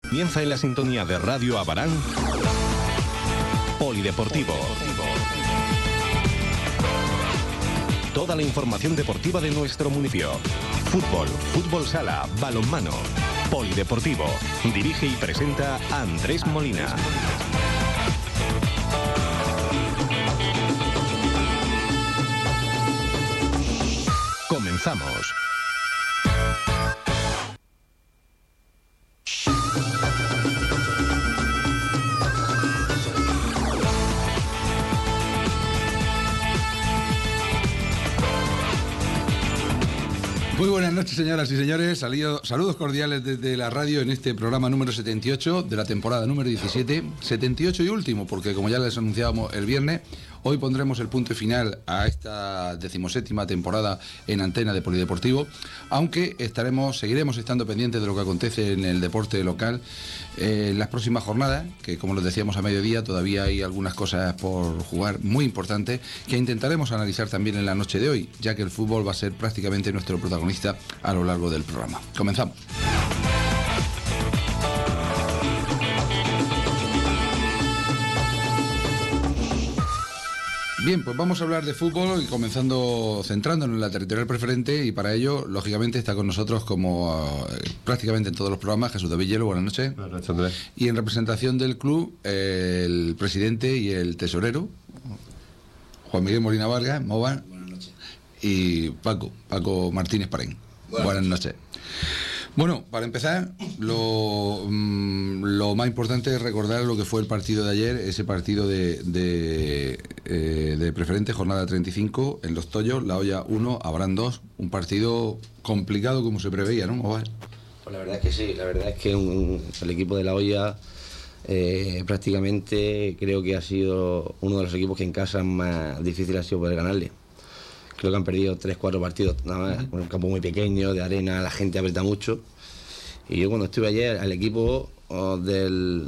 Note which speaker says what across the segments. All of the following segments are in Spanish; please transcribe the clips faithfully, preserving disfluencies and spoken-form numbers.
Speaker 1: Comienza en la sintonía de Radio Abarán, Polideportivo. Toda la información deportiva de nuestro municipio. Fútbol, fútbol sala, balonmano. Polideportivo. Dirige y presenta Andrés Molina. Comenzamos.
Speaker 2: Muy buenas noches, señoras y señores. Salido, saludos cordiales desde la radio en este programa número setenta y ocho de la temporada número diecisiete. setenta y ocho y último, porque como ya les anunciábamos el viernes, hoy pondremos el punto final a esta decimoséptima temporada en antena de Polideportivo, aunque estaremos, seguiremos estando pendientes de lo que acontece en el deporte local eh, en las próximas jornadas, que como les decíamos a mediodía, todavía hay algunas cosas por jugar muy importantes que intentaremos analizar también en la noche de hoy, ya que el fútbol va a ser prácticamente nuestro protagonista a lo largo del programa. Comenzamos. Bien, pues vamos a hablar de fútbol y comenzando centrándonos en la territorial preferente, y para ello, lógicamente, está con nosotros como uh, prácticamente en todos los programas Jesús David Hielo. Buenas noches.
Speaker 3: Buenas noches, Andrés.
Speaker 2: Y en representación del club, eh, el presidente y el tesorero, Juan Miguel Molina Vargas, Mova.
Speaker 4: Buenas noches.
Speaker 2: Y Paco, Paco Martínez Parén. Buenas, Buenas noches. noches. Bueno, para empezar, lo, mmm, lo más importante es recordar lo que fue el partido de ayer, ese partido de, de, eh, de preferente, jornada treinta y cinco, en Los Tollos, La Hoya uno, Abarán dos, un partido complicado como se preveía, ¿no?
Speaker 4: Pues la verdad es que sí, la verdad es que un, el equipo de La Hoya eh, prácticamente creo que ha sido uno de los equipos que en casa más difícil ha sido poder ganarle. Creo que han perdido tres, cuatro partidos, nada más, uh-huh. con un campo muy pequeño, de arena, la gente aprieta mucho. Y yo cuando estuve ayer, al equipo oh, del,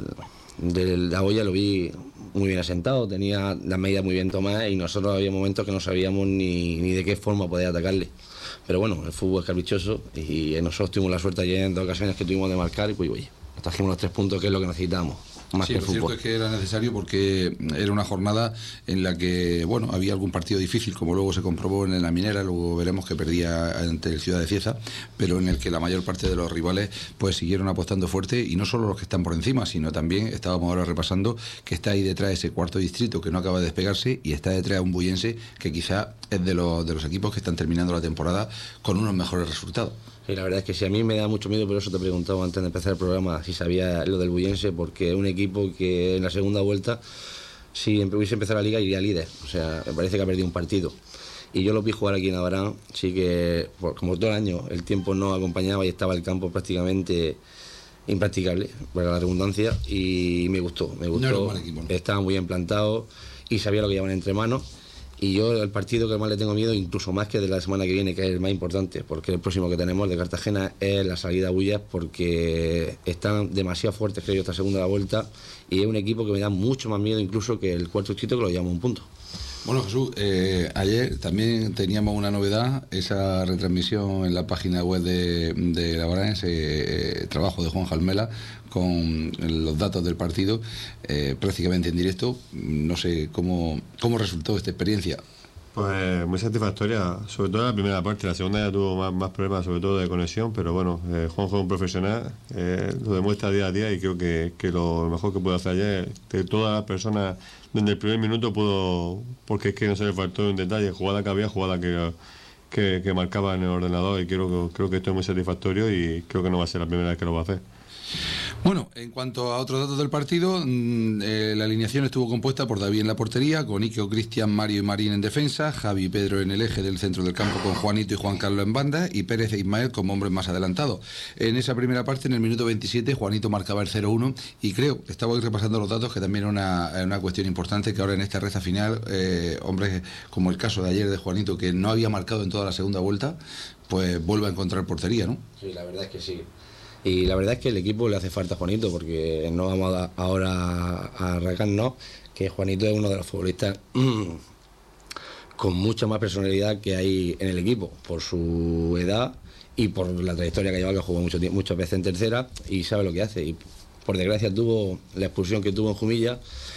Speaker 4: del La Hoya lo vi muy bien asentado, tenía las medidas muy bien tomadas y nosotros había momentos que no sabíamos ni, ni de qué forma poder atacarle. Pero bueno, el fútbol es caprichoso y nosotros tuvimos la suerte ayer en dos ocasiones que tuvimos de marcar y pues oye, nos trajimos los tres puntos que es lo que necesitábamos. Más
Speaker 2: sí,
Speaker 4: que
Speaker 2: lo
Speaker 4: fútbol.
Speaker 2: cierto es que era necesario porque era una jornada en la que, bueno, había algún partido difícil, como luego se comprobó en la Minera, luego veremos que perdía ante el Ciudad de Cieza, pero en el que la mayor parte de los rivales pues siguieron apostando fuerte, y no solo los que están por encima, sino también, estábamos ahora repasando, que está ahí detrás ese cuarto distrito que no acaba de despegarse, y está detrás un Bullense que quizá es de los, de los equipos que están terminando la temporada con unos mejores resultados.
Speaker 4: Sí, la verdad es que sí, a mí me da mucho miedo, por eso te preguntaba antes de empezar el programa si sabía lo del Bullense, porque es un equipo que en la segunda vuelta, si hubiese empezado la liga, iría líder. O sea, me parece que ha perdido un partido. Y yo lo vi jugar aquí en Abarán, sí que, como todo el año, el tiempo no acompañaba y estaba el campo prácticamente impracticable, para la redundancia, y me gustó, me gustó.
Speaker 2: No era un mal equipo, ¿no?
Speaker 4: Estaba muy bien plantado y sabía lo que llevaban entre manos. Y yo el partido que más le tengo miedo, incluso más que de la semana que viene, que es el más importante, porque el próximo que tenemos de Cartagena es la salida a Bullas, porque están demasiado fuertes, creo yo, esta segunda vuelta, y es un equipo que me da mucho más miedo incluso que el cuarto distrito, que lo llevamos un punto.
Speaker 2: Bueno, Jesús, eh, ayer también teníamos una novedad, esa retransmisión en la página web de, de la Abarán, ese eh, trabajo de Juan Jalmela con los datos del partido, eh, prácticamente en directo. No sé cómo, cómo resultó esta experiencia.
Speaker 3: Pues muy satisfactoria, sobre todo la primera parte. La segunda ya tuvo más, más problemas, sobre todo de conexión, pero bueno, eh, Juanjo es un profesional, eh, lo demuestra día a día, y creo que, que lo mejor que pudo hacer ayer, de todas las personas, desde el primer minuto pudo, porque es que no se le faltó un detalle, jugada que había, jugada que, que, que marcaba en el ordenador, y creo, creo que esto es muy satisfactorio y creo que no va a ser la primera vez que lo va a hacer.
Speaker 2: Bueno, en cuanto a otros datos del partido, mmm, eh, la alineación estuvo compuesta por David en la portería, con Iker, Cristian, Mario y Marín en defensa, Javi y Pedro en el eje del centro del campo con Juanito y Juan Carlos en banda, y Pérez e Ismael como hombres más adelantados. En esa primera parte, en el minuto veintisiete, Juanito marcaba el cero uno, y creo, estaba hoy repasando los datos, que también era una, una cuestión importante, que ahora en esta recta final, eh, hombres como el caso de ayer de Juanito, que no había marcado en toda la segunda vuelta, pues vuelve a encontrar portería, ¿no?
Speaker 4: Sí, la verdad es que sí. Y la verdad es que el equipo le hace falta a Juanito, porque no vamos a, ahora a arrancarnos, que Juanito es uno de los futbolistas mmm, con mucha más personalidad que hay en el equipo, por su edad y por la trayectoria que lleva, que jugó mucho, muchas veces en tercera y sabe lo que hace. Y por desgracia tuvo la expulsión que tuvo en Jumilla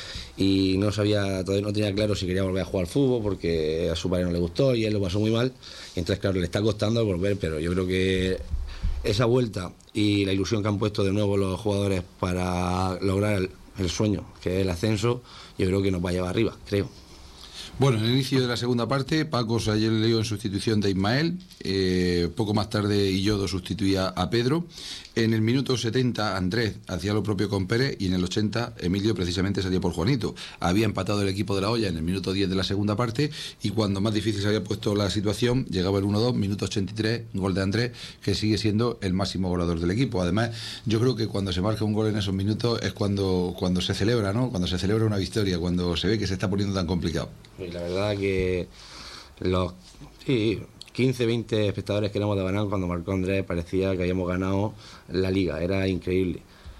Speaker 4: y no sabía, todavía no tenía claro si quería volver a jugar al fútbol porque a su padre no le gustó y él lo pasó muy mal. Y entonces, claro, le está costando volver, pero yo creo que esa vuelta y la ilusión que han puesto de nuevo los jugadores para lograr el, el sueño, que es el ascenso, yo creo que nos va a llevar arriba, creo.
Speaker 2: Bueno, en el inicio de la segunda parte, Paco ayer le dio en sustitución de Ismael, eh, poco más tarde Illodo sustituía a Pedro, en el minuto setenta Andrés hacía lo propio con Pérez y en el ochenta Emilio precisamente salía por Juanito. Había empatado el equipo de La Hoya en el minuto diez de la segunda parte y cuando más difícil se había puesto la situación, llegaba el uno dos, minuto ochenta y tres, gol de Andrés, que sigue siendo el máximo goleador del equipo. Además, yo creo que cuando se marca un gol en esos minutos es cuando, cuando se celebra, ¿no? Cuando se celebra una victoria, cuando se ve que se está poniendo tan complicado.
Speaker 4: Y la verdad que los sí, quince, veinte espectadores que éramos de Banán cuando marcó Andrés parecía que habíamos ganado la liga, era increíble.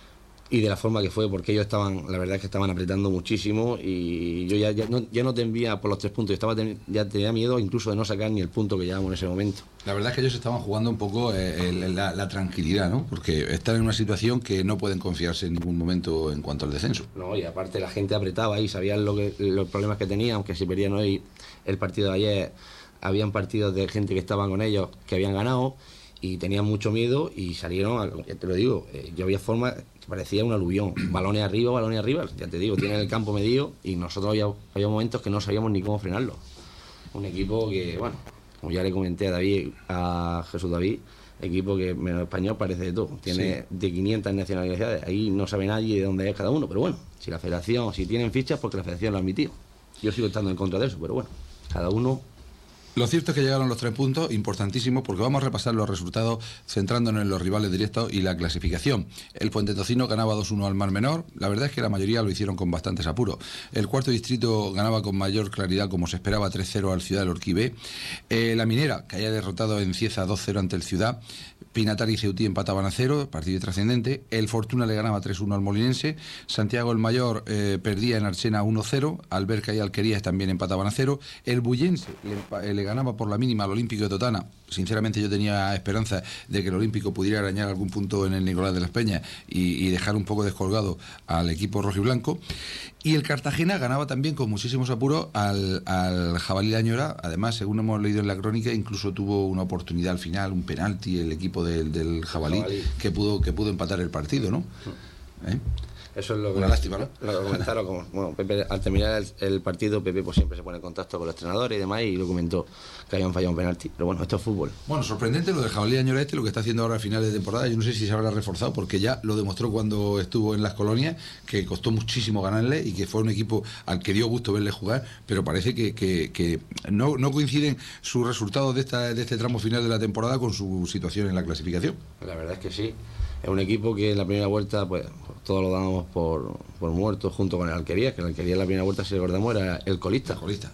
Speaker 4: Y de la forma que fue, porque ellos estaban, la verdad es que estaban apretando muchísimo y yo ya, ya, no, ya no temía por los tres puntos, yo estaba ten, ya tenía miedo incluso de no sacar ni el punto que llevábamos en ese momento.
Speaker 2: La verdad es que ellos estaban jugando un poco eh, el, la, la tranquilidad, ¿no? Porque están en una situación que no pueden confiarse en ningún momento en cuanto al descenso.
Speaker 4: No, y aparte la gente apretaba y sabían lo que, los problemas que tenían, aunque si perdían hoy el partido de ayer, habían partidos de gente que estaban con ellos que habían ganado y tenían mucho miedo y salieron, ya te lo digo, eh, yo había forma... parecía un aluvión, balones arriba, balones arriba, ya te digo, tienen el campo medido y nosotros había, había momentos que no sabíamos ni cómo frenarlo. Un equipo que, bueno, como ya le comenté a David, a Jesús David, equipo que menos español parece de todo, tiene sí. de quinientas nacionalidades, ahí no sabe nadie de dónde es cada uno, pero bueno, si la federación, si tienen fichas, porque la federación lo ha admitido. Yo sigo estando en contra de eso, pero bueno, cada uno...
Speaker 2: Lo cierto es que llegaron los tres puntos, importantísimos, porque vamos a repasar los resultados centrándonos en los rivales directos y la clasificación. El Puentetocino ganaba dos uno al Mar Menor, la verdad es que la mayoría lo hicieron con bastantes apuros. El Cuarto Distrito ganaba con mayor claridad, como se esperaba, tres cero al Ciudad del Orquibé. Eh, la Minera, que haya derrotado en Cieza dos cero ante el Ciudad. Pinatar y Ceutí empataban a cero, partido trascendente. El Fortuna le ganaba tres uno al Molinense. Santiago el Mayor eh, perdía en Archena uno cero. Alberca y Alquerías también empataban a cero. El Bullense le, le ganaba por la mínima al Olímpico de Totana. Sinceramente yo tenía esperanza de que el Olímpico pudiera arañar algún punto en el Nicolás de las Peñas y, y dejar un poco descolgado al equipo rojiblanco. Y el Cartagena ganaba también con muchísimos apuros al, al Jabalí de Añora. Además, según hemos leído en la crónica, incluso tuvo una oportunidad al final, un penalti, el equipo del, del Jabalí, Jabalí, que pudo que pudo empatar el partido, ¿no? ¿Eh?
Speaker 4: Eso es lo que...
Speaker 2: Una lástima, ¿no?
Speaker 4: Lo comentaron, como, bueno, Pepe, al terminar el, el partido, Pepe pues siempre se pone en contacto con los entrenadores y demás, y lo comentó que habían fallado un penalti. Pero bueno, esto es fútbol.
Speaker 2: Bueno, sorprendente lo del Jabalí de Añora este, lo que está haciendo ahora a finales de temporada. Yo no sé si se habrá reforzado, porque ya lo demostró cuando estuvo en las colonias, que costó muchísimo ganarle y que fue un equipo al que dio gusto verle jugar, pero parece que, que, que no, no coinciden sus resultados de, esta, de este tramo final de la temporada con su situación en la clasificación.
Speaker 4: La verdad es que sí. Es un equipo que en la primera vuelta, pues, todos lo dábamos por, por muerto junto con el Alquería, que el Alquería en la primera vuelta, si recordamos, era el colista.
Speaker 2: El colista.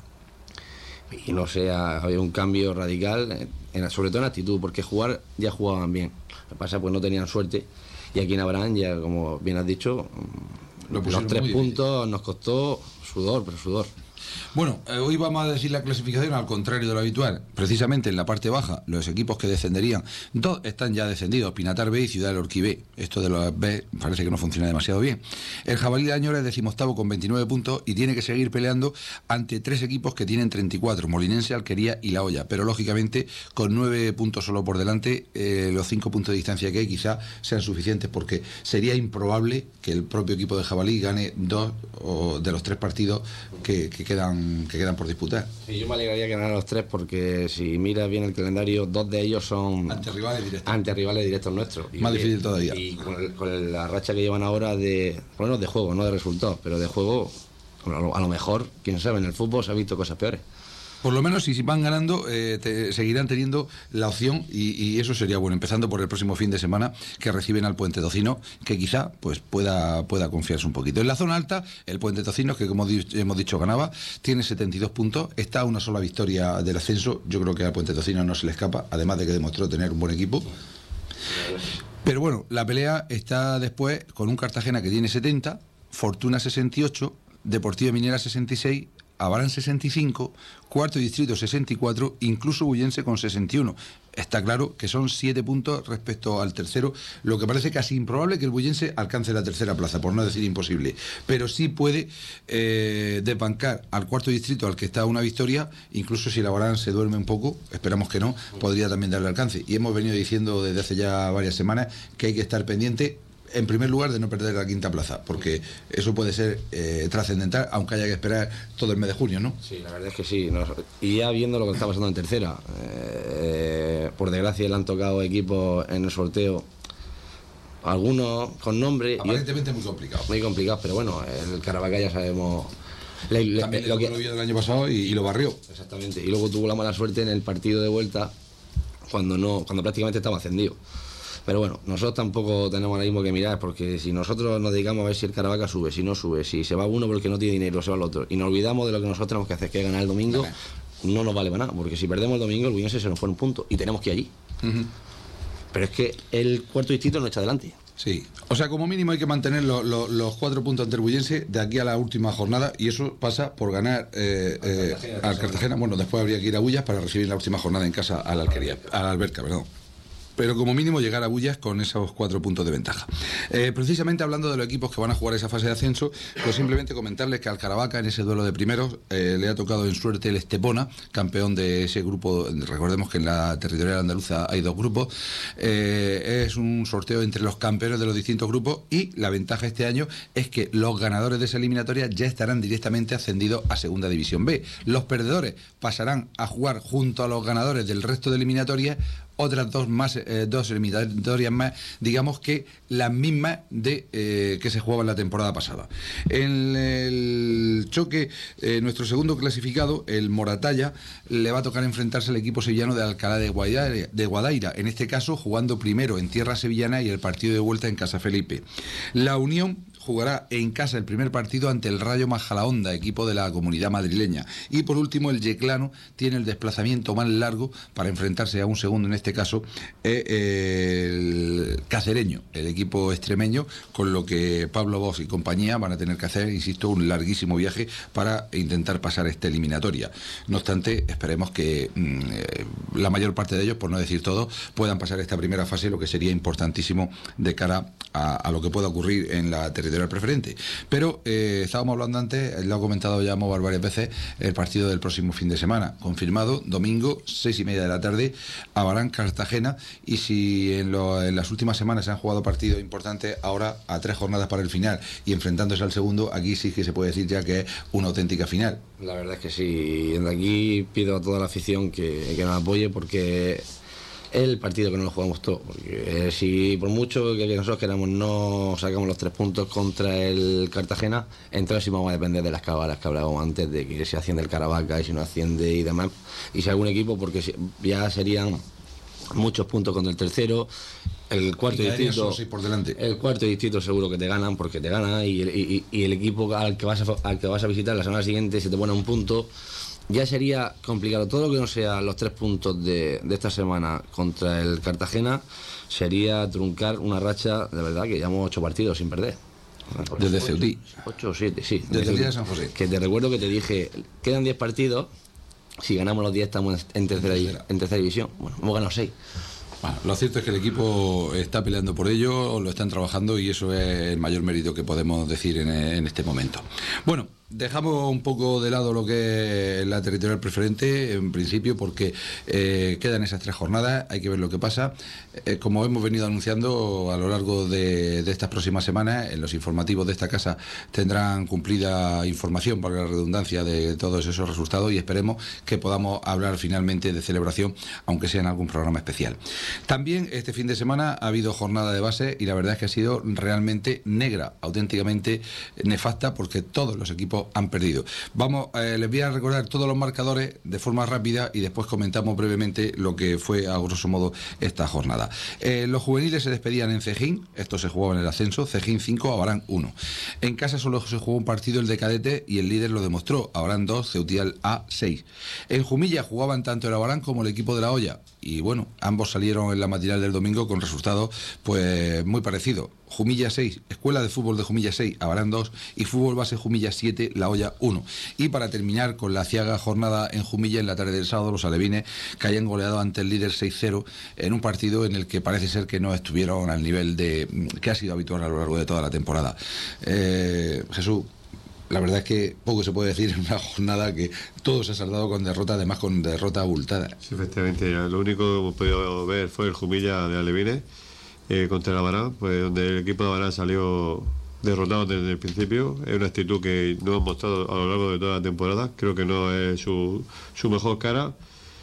Speaker 4: Y no sé, había un cambio radical, en, sobre todo en actitud, porque jugar ya jugaban bien. Lo que pasa pues no tenían suerte. Y aquí en Abraham, ya como bien has dicho, los tres puntos nos costó sudor, pero sudor.
Speaker 2: Bueno, eh, hoy vamos a decir la clasificación al contrario de lo habitual. Precisamente en la parte baja, los equipos que descenderían, dos están ya descendidos, Pinatar B y Ciudad del Orquibé. Esto de los B parece que no funciona demasiado bien. El Jabalí de Añora es decimoctavo con veintinueve puntos y tiene que seguir peleando ante tres equipos que tienen treinta y cuatro, Molinense, Alquería y La Hoya. Pero lógicamente, con nueve puntos solo por delante, eh, los cinco puntos de distancia que hay quizá sean suficientes, porque sería improbable que el propio equipo de Jabalí gane dos o de los tres partidos que, que quedan que quedan por disputar.
Speaker 4: Sí, yo me alegraría que ganaran los tres, porque si miras bien el calendario, dos de ellos son
Speaker 2: antirrivales directos,
Speaker 4: antirrivales directos nuestros. Y
Speaker 2: más
Speaker 4: que,
Speaker 2: difícil todavía.
Speaker 4: Y con, el, con la racha que llevan ahora de, bueno, de juego, no de resultados, pero de juego, a lo, a lo mejor, quién sabe, en el fútbol se ha visto cosas peores.
Speaker 2: Por lo menos si van ganando, eh, te, seguirán teniendo la opción y, y eso sería bueno, empezando por el próximo fin de semana, que reciben al Puentetocino, que quizá pues pueda, pueda confiarse un poquito. En la zona alta, el Puentetocino, que como di hemos dicho ganaba, tiene setenta y dos puntos, está a una sola victoria del ascenso. Yo creo que al Puentetocino no se le escapa, además de que demostró tener un buen equipo. Pero bueno, la pelea está después con un Cartagena que tiene setenta, Fortuna sesenta y ocho, Deportiva Minera sesenta y seis, Abarán sesenta y cinco, Cuarto Distrito sesenta y cuatro, incluso Bullense con sesenta y uno. está claro que son siete puntos respecto al tercero, lo que parece casi improbable que el Bullense alcance la tercera plaza, por no decir imposible, pero sí puede eh, desbancar al cuarto distrito, al que está una victoria, incluso si la Abarán se duerme un poco, esperamos que no, podría también darle alcance. Y hemos venido diciendo desde hace ya varias semanas que hay que estar pendiente, en primer lugar, de no perder la quinta plaza, porque eso puede ser eh, trascendental, aunque haya que esperar todo el mes de junio, ¿no?
Speaker 4: Sí, la verdad es que sí. Nos, y ya viendo lo que está pasando en tercera, eh, por desgracia le han tocado equipos en el sorteo, algunos con nombre.
Speaker 2: Aparentemente y, muy complicado.
Speaker 4: Muy complicado, pero bueno, el Caravaca ya sabemos.
Speaker 2: Le, le, También lo que lo vio del año pasado y, y lo barrió.
Speaker 4: Exactamente. Y luego tuvo la mala suerte en el partido de vuelta, cuando no, cuando prácticamente estaba ascendido. Pero bueno, nosotros tampoco tenemos ahora mismo que mirar, porque si nosotros nos dedicamos a ver si el Caravaca sube, si no sube, si se va uno porque no tiene dinero, se va el otro, y nos olvidamos de lo que nosotros tenemos que hacer, que es ganar el domingo, vale, no nos vale para nada, porque si perdemos el domingo, el Bullense se nos fue un punto y tenemos que ir allí. Uh-huh. Pero es que el cuarto distrito no está adelante.
Speaker 2: Sí, o sea, como mínimo hay que mantener lo, lo, los cuatro puntos ante el Bullense de aquí a la última jornada, y eso pasa por ganar eh, eh, Cartagena, al Cartagena. Bueno, después habría que ir a Bullas para recibir la última jornada en casa a la Alquería, a la Alberca, perdón. Pero como mínimo llegar a Bullas con esos cuatro puntos de ventaja. Eh, precisamente hablando de los equipos que van a jugar esa fase de ascenso, pues simplemente comentarles que al Caravaca en ese duelo de primeros eh, le ha tocado en suerte el Estepona, campeón de ese grupo. Recordemos que en la territorial andaluza hay dos grupos. Eh, es un sorteo entre los campeones de los distintos grupos, y la ventaja este año es que los ganadores de esa eliminatoria ya estarán directamente ascendidos a Segunda División B. Los perdedores pasarán a jugar junto a los ganadores del resto de eliminatorias otras dos más eh, dos eliminatorias más, digamos que las mismas de eh, que se jugaba en la temporada pasada. En el choque, eh, nuestro segundo clasificado, el Moratalla, le va a tocar enfrentarse al equipo sevillano de Alcalá de Guadaira, de Guadaira, en este caso jugando primero en tierra sevillana y el partido de vuelta en Casa Felipe. La Unión jugará en casa el primer partido ante el Rayo Majadahonda, equipo de la Comunidad Madrileña. Y por último, el Yeclano tiene el desplazamiento más largo para enfrentarse a un segundo, en este caso, eh, el Cacereño, el equipo extremeño, con lo que Pablo Bosch y compañía van a tener que hacer, insisto, un larguísimo viaje para intentar pasar esta eliminatoria. No obstante, esperemos que mmm, eh, la mayor parte de ellos, por no decir todos, puedan pasar esta primera fase, lo que sería importantísimo de cara a, a lo que pueda ocurrir en la territorial preferente. Pero eh, estábamos hablando antes, lo ha comentado ya Mobar varias veces, el partido del próximo fin de semana, confirmado, domingo, seis y media de la tarde, Abarán, Cartagena, y si en, lo, en las últimas semanas se han jugado partidos importantes, ahora a tres jornadas para el final y enfrentándose al segundo, aquí sí que se puede decir ya que es una auténtica final.
Speaker 4: La verdad es que sí, desde aquí pido a toda la afición que, que nos apoye, porque el partido que no lo jugamos todo, porque eh, si por mucho que, que nosotros queramos no sacamos los tres puntos contra el Cartagena, entonces sí vamos a depender de las cábalas que hablábamos antes, de que si asciende el Caravaca y si no asciende y demás, y si algún equipo, porque ya serían muchos puntos contra el tercero, el cuarto distrito,
Speaker 2: sí, por delante.
Speaker 4: El cuarto distrito seguro que te ganan, porque te ganan, y el, y, y el equipo al que vas a, al que vas a visitar la semana siguiente se te pone un punto. Ya sería complicado. Todo lo que no sea los tres puntos de, de esta semana contra el Cartagena sería truncar una racha, de verdad, que llevamos ocho partidos sin perder.
Speaker 2: Desde Ceutí.
Speaker 4: Ocho o siete, sí.
Speaker 2: Desde el día de San José.
Speaker 4: Que te recuerdo que te dije, quedan diez partidos, si ganamos los diez estamos en tercera, en tercera. en tercera división. Bueno, hemos ganado seis.
Speaker 2: Bueno, lo cierto es que el equipo está peleando por ello, lo están trabajando, y eso es el mayor mérito que podemos decir en, en este momento. Bueno, dejamos un poco de lado lo que es la territorial preferente, en principio, porque eh, quedan esas tres jornadas, hay que ver lo que pasa. Eh, como hemos venido anunciando a lo largo de, de estas próximas semanas, en los informativos de esta casa tendrán cumplida información, para la redundancia, de todos esos resultados, y esperemos que podamos hablar finalmente de celebración, aunque sea en algún programa especial. También este fin de semana ha habido jornada de base, y la verdad es que ha sido realmente negra, auténticamente nefasta, porque todos los equipos han perdido. Vamos, eh, les voy a recordar todos los marcadores de forma rápida y después comentamos brevemente lo que fue a grosso modo esta jornada. Eh, los juveniles se despedían en Cejín, esto se jugaba en el ascenso, Cejín cinco, Abarán uno. En casa solo se jugó un partido, el de cadete, y el líder lo demostró, Abarán dos, Ceutial A seis. En Jumilla jugaban tanto el Abarán como el equipo de La Hoya, y bueno, ambos salieron en la matinal del domingo con resultados pues muy parecidos. Jumilla seis, Escuela de Fútbol de Jumilla seis, Abarán dos y Fútbol Base Jumilla siete, La Hoya uno. Y para terminar con la aciaga jornada en Jumilla, en la tarde del sábado, los alevines que hayan goleado ante el líder seis cero en un partido en el que parece ser que no estuvieron al nivel de que ha sido habitual a lo largo de toda la temporada. Eh, Jesús, la verdad es que poco se puede decir en una jornada que todo se ha saldado con derrota, además con derrota abultada.
Speaker 3: Sí, efectivamente, lo único que hemos podido ver fue el Jumilla de alevines eh, contra el Abarán, pues donde el equipo de Abarán salió derrotado desde el principio. Es una actitud que no hemos mostrado a lo largo de toda la temporada, creo que no es su, su mejor cara.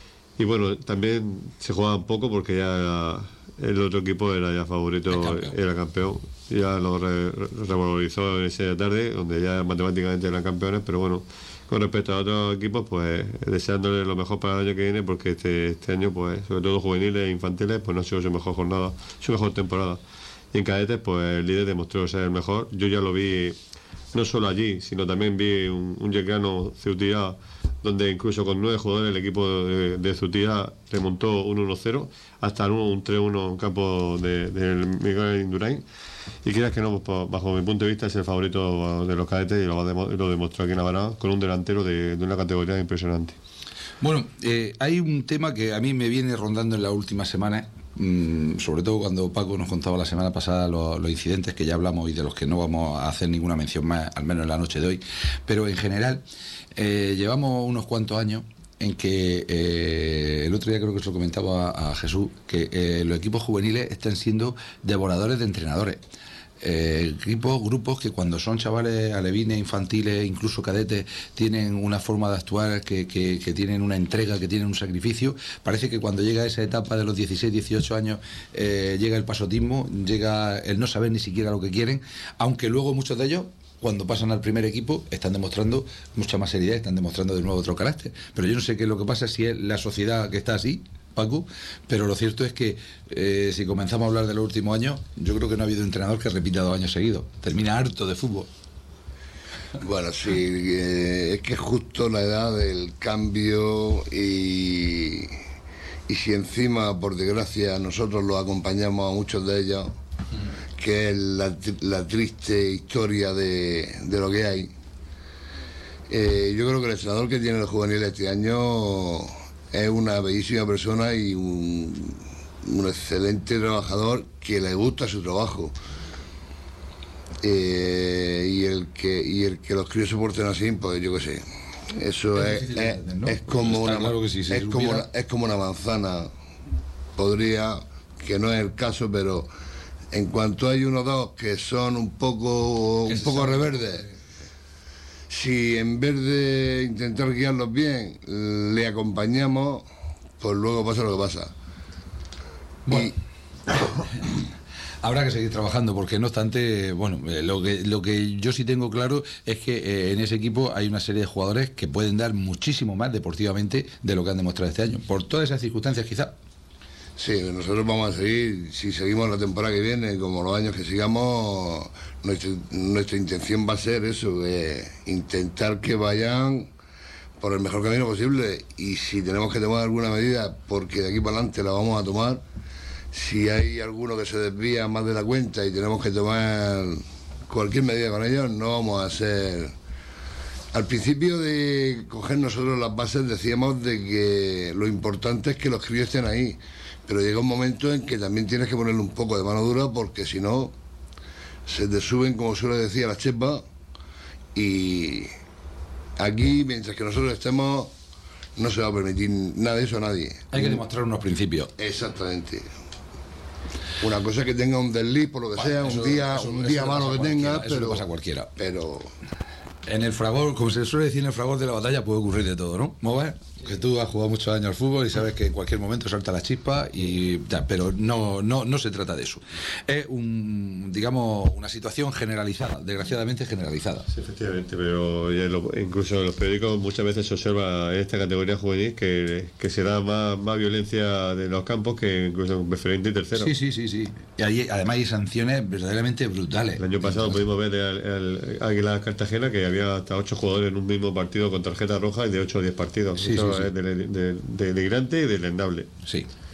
Speaker 3: Y bueno, también se jugaban poco porque ya el otro equipo era ya favorito, campeón. era campeón. Ya lo re, revalorizó en esa tarde, donde ya matemáticamente eran campeones, pero bueno, con respecto a otros equipos, pues deseándole lo mejor para el año que viene, porque este, este año, pues sobre todo juveniles e infantiles, pues no ha sido su mejor jornada, su mejor temporada. Y en cadetes, pues el líder demostró ser el mejor. Yo ya lo vi, no solo allí, sino también vi un, un Yeclano Ceutía, donde incluso con nueve jugadores el equipo de, de Ceutía remontó un uno cero hasta un tres uno en campo del de, de Miguel Indurain. Y quieras que no, pues, bajo mi punto de vista es el favorito de los cadetes y lo, lo demostró aquí en Navarra con un delantero de, de una categoría impresionante.
Speaker 2: Bueno, eh, hay un tema que a mí me viene rondando en las últimas semanas, mmm, sobre todo cuando Paco nos contaba la semana pasada los, los incidentes que ya hablamos y de los que no vamos a hacer ninguna mención más, al menos en la noche de hoy, pero en general eh, llevamos unos cuantos años en que eh, el otro día creo que se lo comentaba a, a Jesús, que eh, los equipos juveniles están siendo devoradores de entrenadores. Eh, equipos, grupos que cuando son chavales alevines, infantiles, incluso cadetes, tienen una forma de actuar, que, que, que tienen una entrega, que tienen un sacrificio. Parece que cuando llega esa etapa de los dieciséis, dieciocho años, eh, llega el pasotismo, llega el no saber ni siquiera lo que quieren, aunque luego muchos de ellos, cuando pasan al primer equipo, están demostrando mucha más seriedad, están demostrando de nuevo otro carácter. Pero yo no sé qué es lo que pasa, si es la sociedad que está así, Paco, pero lo cierto es que eh, si comenzamos a hablar de los últimos años, yo creo que no ha habido entrenador que repita dos años seguidos. Termina harto de fútbol.
Speaker 5: Bueno, sí, eh, es que es justo la edad del cambio y, y si encima, por desgracia, nosotros los acompañamos a muchos de ellos, que es la, la triste historia de, de lo que hay. Eh, yo creo que el entrenador que tiene el juvenil este año es una bellísima persona y un, un excelente trabajador que le gusta su trabajo. Eh, y el que y el que los críos se porten así, pues yo qué sé. Eso es, es, es, ¿no? es como una claro sí, es, como una, es como una manzana. Podría, que no es el caso, pero en cuanto hay uno o dos que son un poco un poco reverdes, si en vez de intentar guiarlos bien le acompañamos, pues luego pasa lo que pasa.
Speaker 2: Bueno. Y habrá que seguir trabajando porque no obstante, bueno, eh, lo que lo que yo sí tengo claro es que eh, en ese equipo hay una serie de jugadores que pueden dar muchísimo más deportivamente de lo que han demostrado este año, por todas esas circunstancias quizá.
Speaker 5: Sí, nosotros vamos a seguir, si seguimos la temporada que viene, como los años que sigamos, nuestra, nuestra intención va a ser eso, eh, intentar que vayan por el mejor camino posible y si tenemos que tomar alguna medida, porque de aquí para adelante la vamos a tomar, si hay alguno que se desvía más de la cuenta y tenemos que tomar cualquier medida con ellos, no vamos a hacer... Al principio de coger nosotros las bases decíamos de que lo importante es que los críos estén ahí, pero llega un momento en que también tienes que ponerle un poco de mano dura porque si no se te suben, como suele decir, las chepas y aquí, mientras que nosotros estemos, no se va a permitir nada de eso a nadie.
Speaker 2: Hay que demostrar unos principios.
Speaker 5: Exactamente. Una cosa es que tenga un desliz, por lo que bueno, sea, eso, un día, eso, un día malo que tenga, pero...
Speaker 2: Eso pasa a cualquiera.
Speaker 5: Pero...
Speaker 2: En el fragor, como se suele decir en el fragor de la batalla, puede ocurrir de todo, ¿no? ¿Cómo ves? Que tú has jugado muchos años al fútbol y sabes que en cualquier momento salta la chispa y ya, pero no, no, no se trata de eso. Es un, digamos, una situación generalizada, desgraciadamente generalizada.
Speaker 3: Sí, efectivamente, pero ya lo, incluso en los periódicos muchas veces se observa en esta categoría juvenil que, que se da más, más violencia de los campos que incluso en preferente y tercero.
Speaker 2: Sí, sí, sí, sí. Y hay, además hay sanciones verdaderamente brutales.
Speaker 3: El año pasado pudimos ver al Águila Cartagena que había hasta ocho jugadores en un mismo partido con tarjeta roja y de ocho o diez partidos.
Speaker 2: Sí, sí, sí.
Speaker 3: Es de, de, de, de grande y de lendable.
Speaker 2: Sí.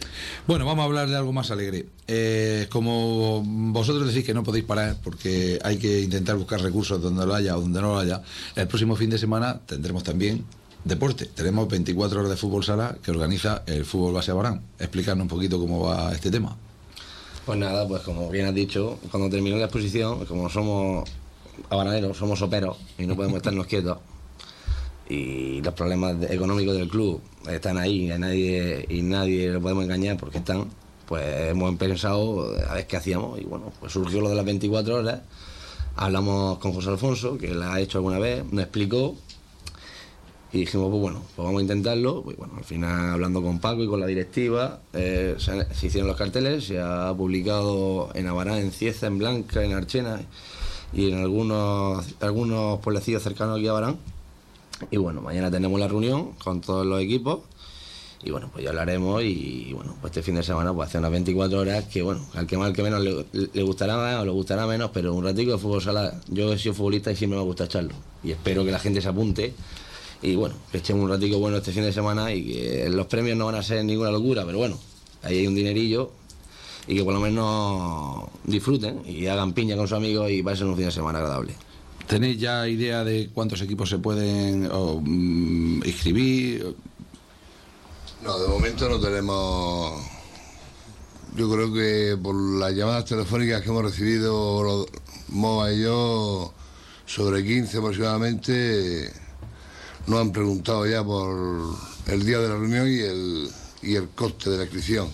Speaker 2: Bueno, vamos a hablar de algo más alegre. Eh, como vosotros decís que no podéis parar porque hay que intentar buscar recursos donde lo haya o donde no lo haya, el próximo fin de semana tendremos también deporte. Tenemos veinticuatro horas de fútbol sala que organiza el Fútbol Base Abarán. Explicarnos un poquito cómo va este tema.
Speaker 4: Pues nada, pues como bien has dicho, cuando terminó la exposición, como somos abanaderos, somos soperos y no podemos estarnos quietos, y los problemas de, económicos del club están ahí y nadie, y nadie lo podemos engañar porque están, pues hemos pensado a ver qué hacíamos y bueno, pues surgió lo de las veinticuatro horas, hablamos con José Alfonso, que la ha hecho alguna vez, nos explicó y dijimos, pues bueno, pues vamos a intentarlo. Pues bueno, al final hablando con Paco y con la directiva, eh, se, se hicieron los carteles, se ha publicado en Abarán, en Cieza, en Blanca, en Archena y en algunos, algunos pueblecillos cercanos aquí a Abarán. Y bueno, mañana tenemos la reunión con todos los equipos y bueno, pues ya hablaremos y bueno, pues este fin de semana pues hacer unas veinticuatro horas que bueno, al que más, al que menos le, le gustará más o le gustará menos, pero un ratico de fútbol sala, yo he sido futbolista y siempre me gusta echarlo y espero que la gente se apunte y bueno, que echemos un ratico bueno este fin de semana y que los premios no van a ser ninguna locura, pero bueno, ahí hay un dinerillo y que por lo menos disfruten y hagan piña con sus amigos y pasen un fin de semana agradable.
Speaker 2: ¿Tenéis ya idea de cuántos equipos se pueden o, mm, inscribir?
Speaker 5: No, de momento no tenemos. Yo creo que por las llamadas telefónicas que hemos recibido los Mova y yo, sobre quince aproximadamente, nos han preguntado ya por el día de la reunión y el, y el coste de la inscripción.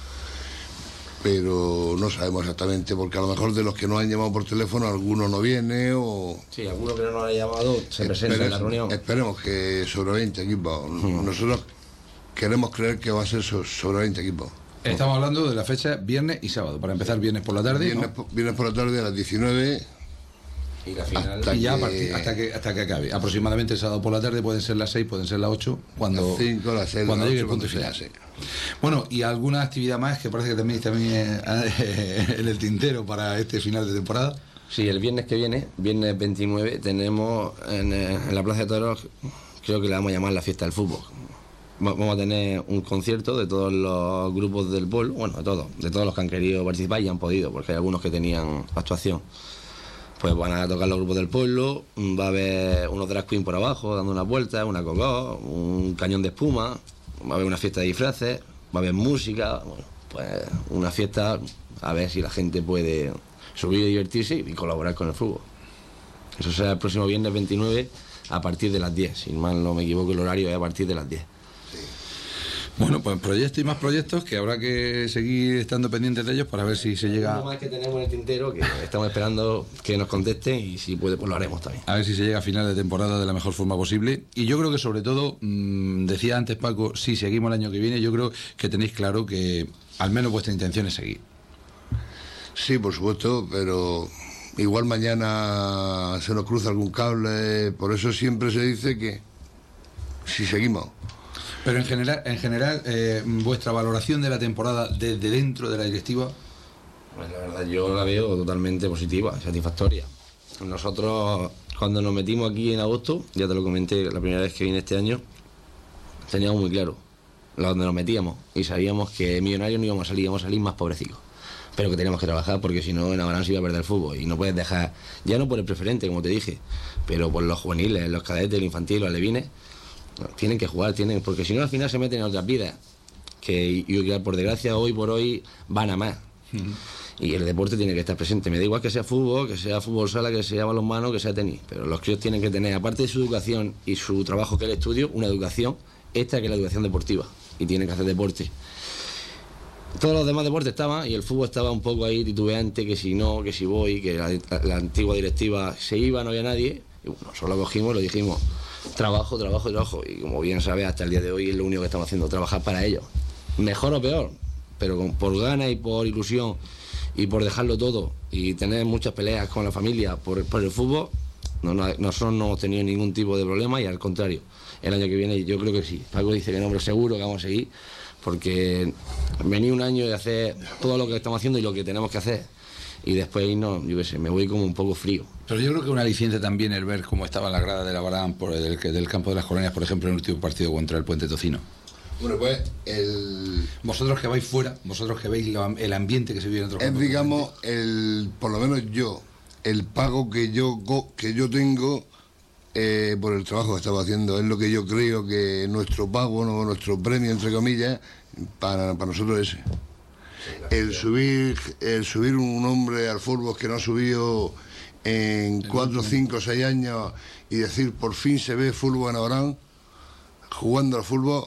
Speaker 5: Pero no sabemos exactamente, porque a lo mejor de los que nos han llamado por teléfono, alguno no viene o...
Speaker 4: Sí, alguno que no nos haya llamado se presenta en la reunión.
Speaker 5: Esperemos que sobre veinte equipos. Hmm. Nosotros queremos creer que va a ser sobre veinte equipos.
Speaker 2: Estamos hablando de la fecha viernes y sábado. Para empezar, viernes por la tarde,
Speaker 5: Viernes,
Speaker 2: ¿no?
Speaker 5: viernes por la tarde a las diecinueve.
Speaker 4: Y la final...
Speaker 2: Y ya
Speaker 5: que...
Speaker 2: a partir, hasta, que, hasta que acabe. Aproximadamente el sábado por la tarde pueden ser las seis, pueden ser las ocho, cuando,
Speaker 5: las cinco, las seis,
Speaker 2: cuando
Speaker 5: las
Speaker 2: llegue
Speaker 5: ocho,
Speaker 2: el punto
Speaker 5: final.
Speaker 2: final. Bueno, y alguna actividad más que parece que también está en el tintero para este final de temporada.
Speaker 4: Sí, el viernes que viene, viernes veintinueve, tenemos en, en la Plaza de Toros, creo que le vamos a llamar la fiesta del fútbol. Vamos a tener un concierto de todos los grupos del pueblo, bueno, de todos, de todos los que han querido participar y han podido, porque hay algunos que tenían actuación. Pues van a tocar los grupos del pueblo, va a haber unos drag queen por abajo dando unas vueltas, una cocó, un cañón de espuma, va a haber una fiesta de disfraces, va a haber música, bueno, pues una fiesta a ver si la gente puede subir y divertirse y colaborar con el fútbol. Eso será el próximo viernes veintinueve a partir de las diez, si mal no me equivoco el horario es a partir de las diez.
Speaker 2: Bueno, pues proyectos y más proyectos que habrá que seguir estando pendientes de ellos para ver si se llega...
Speaker 4: Uno más que tenemos en el tintero, que estamos esperando que nos contesten y si puede, pues lo haremos también.
Speaker 2: A ver si se llega a final de temporada de la mejor forma posible. Y yo creo que sobre todo, mmm, decía antes Paco, si seguimos el año que viene, yo creo que tenéis claro que al menos vuestra intención es seguir.
Speaker 5: Sí, por supuesto, pero igual mañana se nos cruza algún cable, por eso siempre se dice que si seguimos...
Speaker 2: Pero en general, en general eh, vuestra valoración de la temporada desde dentro de la directiva.
Speaker 4: Pues la verdad yo la veo totalmente positiva, satisfactoria. Nosotros cuando nos metimos aquí en agosto, ya te lo comenté la primera vez que vine este año, teníamos muy claro a dónde nos metíamos y sabíamos que millonarios no íbamos a salir, íbamos a salir más pobrecitos. Pero que teníamos que trabajar porque si no en Abarán se iba a perder el fútbol y no puedes dejar, ya no por el preferente como te dije, pero por los juveniles, los cadetes, los infantiles, los alevines. Tienen que jugar, tienen, porque si no al final se meten en otras vidas que yo por desgracia hoy por hoy van a más. Uh-huh. Y el deporte tiene que estar presente, me da igual que sea fútbol, que sea fútbol sala, que sea balonmano, que sea tenis, pero los críos tienen que tener, aparte de su educación y su trabajo que es el estudio, una educación extra que es la educación deportiva y tienen que hacer deporte. Todos los demás deportes estaban y el fútbol estaba un poco ahí titubeante, que si no, que si voy, que la, la antigua directiva se iba, no había nadie y bueno, solo lo cogimos y lo dijimos. Trabajo, trabajo, trabajo. Y como bien sabes, hasta el día de hoy es lo único que estamos haciendo, trabajar para ellos. Mejor o peor, pero con, por ganas y por ilusión y por dejarlo todo y tener muchas peleas con la familia por, por el fútbol, no, no, nosotros no hemos tenido ningún tipo de problema y al contrario, el año que viene yo creo que sí. Paco dice que no, pero seguro que vamos a seguir porque venir un año y hacer todo lo que estamos haciendo y lo que tenemos que hacer y después no, yo qué sé, me voy como un poco frío.
Speaker 2: Pero yo creo que un aliciente también el ver cómo estaba la grada de la Abarán por el, del campo de las Colonias, por ejemplo, en el último partido contra el Puente Tocino.
Speaker 5: Bueno, pues el...
Speaker 2: Vosotros que vais fuera, vosotros que veis lo, el ambiente que se vive en otros
Speaker 5: es,
Speaker 2: campos,
Speaker 5: digamos, el, por lo menos yo, el pago que yo, que yo tengo eh, por el trabajo que estaba haciendo. Es lo que yo creo que nuestro pago, no, nuestro premio, entre comillas, para, para nosotros ese. El subir, el subir un hombre al fútbol que no ha subido en cuatro, cinco, seis años y decir por fin se ve fútbol en Abarán, jugando al fútbol.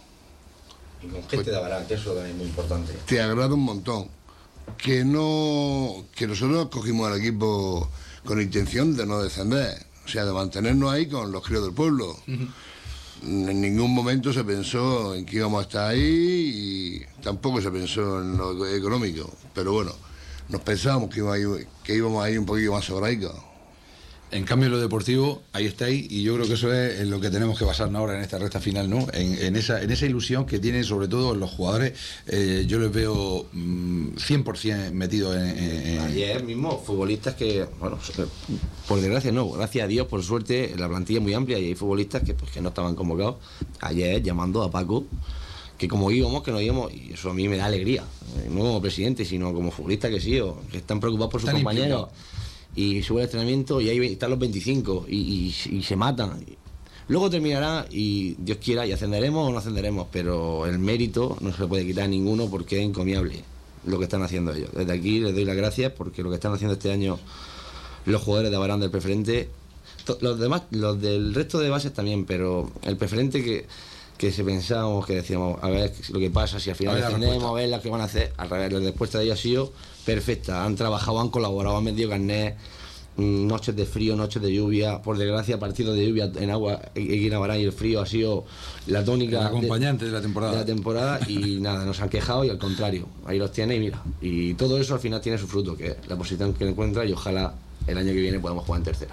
Speaker 4: Y con gente pues, de Abarán, que eso también es muy importante.
Speaker 5: Te agrada un montón. Que no, que nosotros cogimos al equipo con intención de no descender, o sea, de mantenernos ahí con los críos del pueblo. Uh-huh. En ningún momento se pensó en que íbamos a estar ahí y tampoco se pensó en lo económico, pero bueno, nos pensábamos que íbamos a ir, que íbamos a ir un poquito más sobraicos.
Speaker 2: En cambio, en lo deportivo, ahí estáis, y yo creo que eso es en lo que tenemos que basarnos ahora en esta recta final, ¿no? En, en esa en esa ilusión que tienen, sobre todo los jugadores. Eh, yo les veo mmm, cien por ciento metidos en, en...
Speaker 4: Ayer mismo, futbolistas que, bueno, por desgracia no, gracias a Dios, por suerte, la plantilla es muy amplia y hay futbolistas que, pues, que no estaban convocados. Ayer, llamando a Paco, que como íbamos, que no íbamos, y eso a mí me da alegría, no como presidente, sino como futbolista que sí, o que están preocupados por sus están compañeros. Implicados. Y sube el entrenamiento y ahí están los veinticinco y, y, y se matan. Luego terminará y Dios quiera y ascenderemos o no ascenderemos, pero el mérito no se le puede quitar a ninguno porque es encomiable lo que están haciendo ellos. Desde aquí les doy las gracias porque lo que están haciendo este año los jugadores de Abarán del preferente, los demás, los del resto de bases también, pero el preferente que, que se pensábamos, que decíamos, a ver lo que pasa, si al final ascendemos, a ver las que van a hacer, al revés, la respuesta de ellos ha sido perfecta, han trabajado, han colaborado, han vendido carnet, noches de frío, noches de lluvia, por desgracia partidos de lluvia en agua en Abarán y el frío ha sido la tónica,
Speaker 2: el acompañante de, de la temporada
Speaker 4: de la temporada y nada, nos han quejado y al contrario, ahí los tiene y mira, y todo eso al final tiene su fruto, que es la posición que encuentra y ojalá el año que viene podamos jugar en tercera.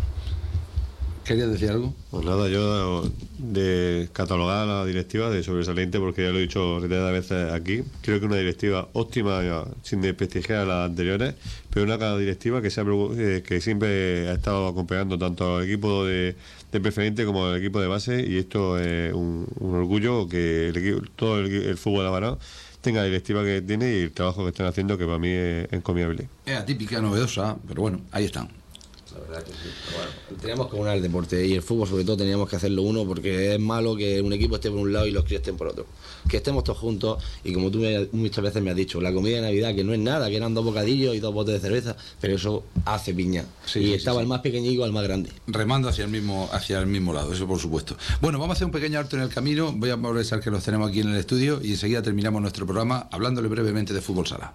Speaker 2: ¿Querías decir algo?
Speaker 3: Pues nada, yo de catalogar a la directiva de sobresaliente, porque ya lo he dicho reiteradas veces aquí, creo que una directiva óptima, ya, sin desprestigiar a las anteriores, pero una directiva que, se ha, que siempre ha estado acompañando tanto al equipo de, de preferente como al equipo de base, y esto es un, un orgullo que el equipo, todo el, el fútbol de Abarán tenga la directiva que tiene y el trabajo que están haciendo, que para mí es encomiable.
Speaker 2: Es atípica, novedosa, pero bueno, ahí están.
Speaker 4: La verdad que sí. Pero bueno, teníamos que unar el deporte y el fútbol sobre todo teníamos que hacerlo uno, porque es malo que un equipo esté por un lado y los críos estén por otro. Que estemos todos juntos y como tú me, muchas veces me has dicho, la comida de Navidad que no es nada, que eran dos bocadillos y dos botes de cerveza, pero eso hace piña. Sí, y sí, estaba sí, el más pequeñico al más grande.
Speaker 2: Remando hacia el mismo hacia el mismo lado, eso por supuesto. Bueno, vamos a hacer un pequeño alto en el camino, voy a aprovechar que los tenemos aquí en el estudio y enseguida terminamos nuestro programa hablándole brevemente de fútbol sala.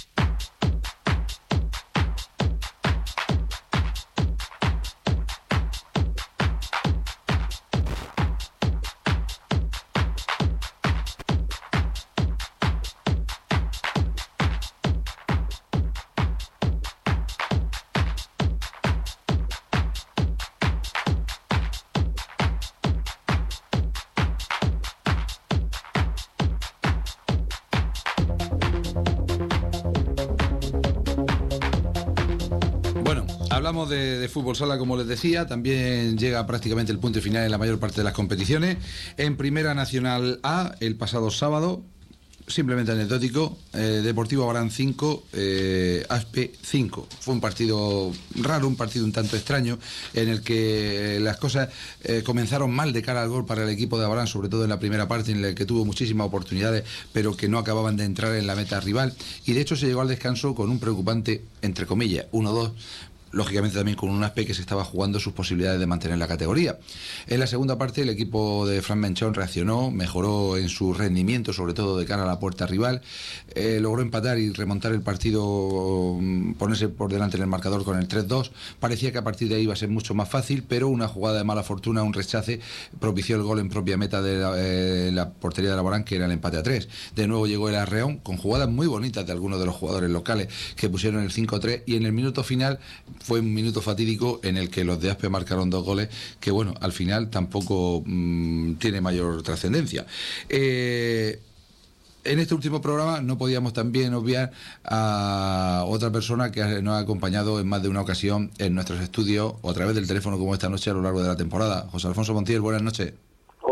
Speaker 2: Hablamos de, de fútbol sala, como les decía, también llega prácticamente el punto final en la mayor parte de las competiciones. En Primera Nacional A, el pasado sábado, simplemente anecdótico, eh, Deportivo Abarán cinco, eh, Aspe cinco. Fue un partido raro, un partido un tanto extraño, en el que las cosas eh, comenzaron mal de cara al gol para el equipo de Abarán, sobre todo en la primera parte, en la que tuvo muchísimas oportunidades, pero que no acababan de entrar en la meta rival. Y de hecho se llegó al descanso con un preocupante, entre comillas, uno dos, lógicamente también con un Aspe que se estaba jugando sus posibilidades de mantener la categoría. En la segunda parte el equipo de Fran Menchón reaccionó, mejoró en su rendimiento, sobre todo de cara a la puerta rival, eh, logró empatar y remontar el partido, ponerse por delante en el marcador con el tres dos. Parecía que a partir de ahí iba a ser mucho más fácil, pero una jugada de mala fortuna, un rechace, propició el gol en propia meta de la, eh, la portería de Abarán, que era el empate a tres. De nuevo llegó el Arreón, con jugadas muy bonitas de algunos de los jugadores locales que pusieron el cinco tres, y en el minuto final fue un minuto fatídico en el que los de Aspe marcaron dos goles que, bueno, al final tampoco mmm, tiene mayor trascendencia. Eh, en este último programa no podíamos también obviar a otra persona que nos ha acompañado en más de una ocasión en nuestros estudios o a través del teléfono, como esta noche, a lo largo de la temporada. José Alfonso Montiel, buenas noches.
Speaker 6: Hola, buenas noches.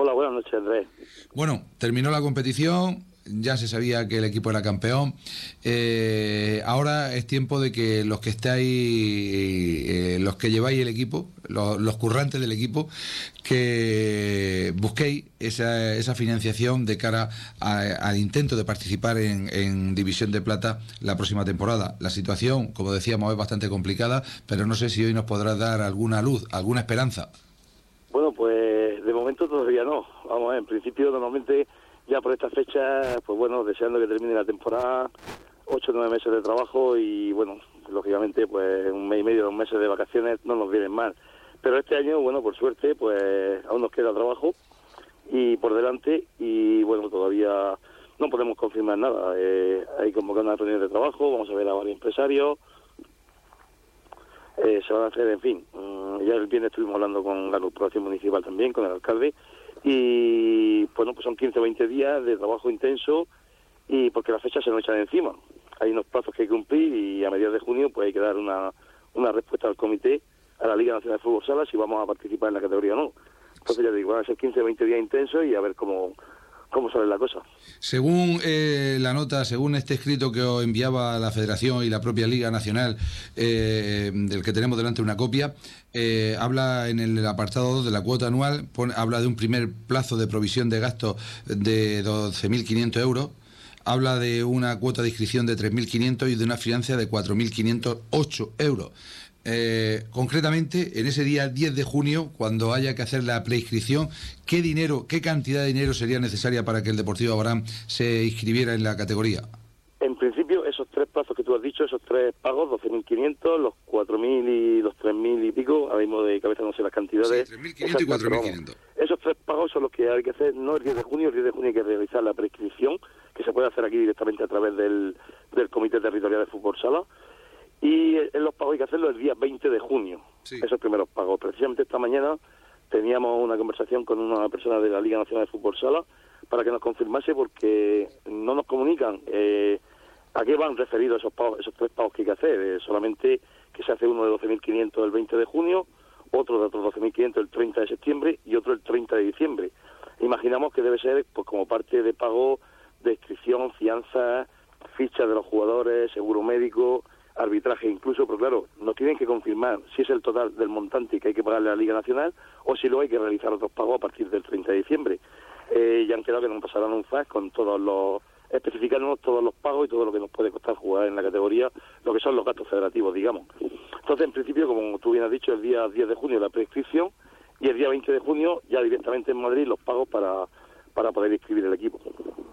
Speaker 6: noches, Andrés.
Speaker 2: Bueno, terminó la competición, ya se sabía que el equipo era campeón. Eh, ahora es tiempo de que los que estáis, eh, los que lleváis el equipo, los, los currantes del equipo, que busquéis esa, esa financiación de cara a, al intento de participar en, en División de Plata la próxima temporada. La situación, como decíamos, es bastante complicada, pero no sé si hoy nos podrás dar alguna luz, alguna esperanza.
Speaker 6: Bueno, pues de momento todavía no. Vamos a ver, en principio normalmente ya por esta fecha, pues bueno, deseando que termine la temporada, ocho o nueve meses de trabajo y bueno, lógicamente pues un mes y medio, dos meses de vacaciones no nos vienen mal. Pero este año, bueno, por suerte, pues aún nos queda trabajo y por delante y bueno, todavía no podemos confirmar nada. Eh, hay convocado una reunión de trabajo, vamos a ver a varios empresarios. Eh, se van a hacer, en fin, um, ya el viernes estuvimos hablando con la corporación municipal también, con el alcalde, y bueno, pues son quince o veinte días de trabajo intenso, y porque las fechas se nos echan encima. Hay unos plazos que hay que cumplir y a mediados de junio pues hay que dar una, una respuesta al comité, a la Liga Nacional de Fútbol Sala, si vamos a participar en la categoría o no. Entonces ya digo, van a ser quince o veinte días intensos y a ver cómo... ¿Cómo sale la cosa?
Speaker 2: Según eh, la nota, según este escrito que os enviaba la Federación y la propia Liga Nacional, eh, del que tenemos delante una copia, eh, habla en el apartado dos de la cuota anual, pone, habla de un primer plazo de provisión de gastos de doce mil quinientos euros, habla de una cuota de inscripción de tres mil quinientos y de una fianza de cuatro mil quinientos ocho euros. Eh, concretamente, en ese día diez de junio, cuando haya que hacer la preinscripción, ¿qué dinero, qué cantidad de dinero sería necesaria para que el Deportivo Abraham se inscribiera en la categoría?
Speaker 6: En principio, esos tres plazos que tú has dicho, esos tres pagos, doce mil quinientos, los cuatro mil y los tres mil y pico, ahora mismo de cabeza no sé las cantidades.
Speaker 2: Sí, tres mil quinientos y cuatro mil quinientos.
Speaker 6: Esos tres pagos son los que hay que hacer, no el diez de junio, el diez de junio hay que realizar la preinscripción, que se puede hacer aquí directamente a través del, del Comité Territorial de Fútbol Sala. Y en los pagos hay que hacerlo el día veinte de junio, sí. Esos primeros pagos. Precisamente esta mañana teníamos una conversación con una persona de la Liga Nacional de Fútbol Sala para que nos confirmase, porque no nos comunican eh, a qué van referidos esos pagos, esos tres pagos que hay que hacer. Eh, solamente que se hace uno de doce mil quinientos el veinte de junio, otro de otros doce mil quinientos el treinta de septiembre y otro el treinta de diciembre. Imaginamos que debe ser pues como parte de pago de inscripción, fianza, fichas de los jugadores, seguro médico, arbitraje incluso, pero claro, nos tienen que confirmar si es el total del montante que hay que pagarle a la Liga Nacional o si luego hay que realizar otros pagos a partir del treinta de diciembre. Eh, ya han quedado que nos pasarán un fax con todos los, especificándonos todos los pagos y todo lo que nos puede costar jugar en la categoría, lo que son los gastos federativos, digamos. Entonces, en principio, como tú bien has dicho, el día diez de junio la prescripción y el día veinte de junio ya directamente en Madrid los pagos para, para poder inscribir el equipo.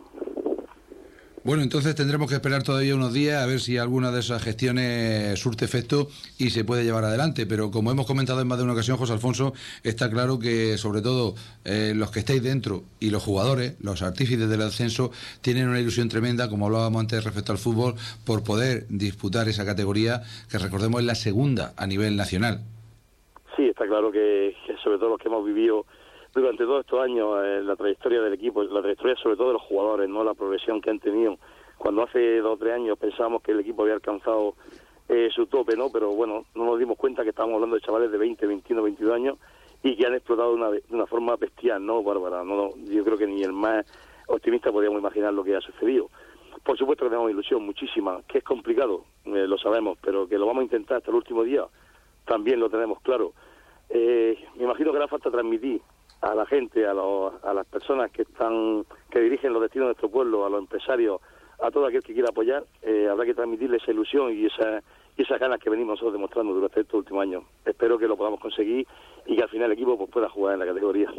Speaker 2: Bueno, entonces tendremos que esperar todavía unos días a ver si alguna de esas gestiones surte efecto y se puede llevar adelante, pero como hemos comentado en más de una ocasión, José Alfonso, está claro que sobre todo eh, los que estáis dentro y los jugadores, los artífices del ascenso, tienen una ilusión tremenda, como hablábamos antes respecto al fútbol, por poder disputar esa categoría que, recordemos, es la segunda a nivel nacional.
Speaker 6: Sí, está claro que, que sobre todo los que hemos vivido durante todos estos años, eh, la trayectoria del equipo, la trayectoria sobre todo de los jugadores, no la progresión que han tenido. Cuando hace dos o tres años pensábamos que el equipo había alcanzado eh, su tope, ¿no? Pero bueno, no nos dimos cuenta que estábamos hablando de chavales de veinte, veintiuno, veintidós años y que han explotado de una, de una forma bestial, ¿no, Bárbara? No, yo creo que ni el más optimista podíamos imaginar lo que ha sucedido. Por supuesto que tenemos ilusión, muchísima, que es complicado, eh, lo sabemos, pero que lo vamos a intentar hasta el último día, también lo tenemos claro. Eh, me imagino que hará falta transmitir a la gente, a, los, a las personas que están que dirigen los destinos de nuestro pueblo, a los empresarios, a todo aquel que quiera apoyar, eh, habrá que transmitirle esa ilusión y esa y esas ganas que venimos nosotros demostrando durante estos últimos años. Espero que lo podamos conseguir y que al final el equipo pues, pueda jugar en la categoría.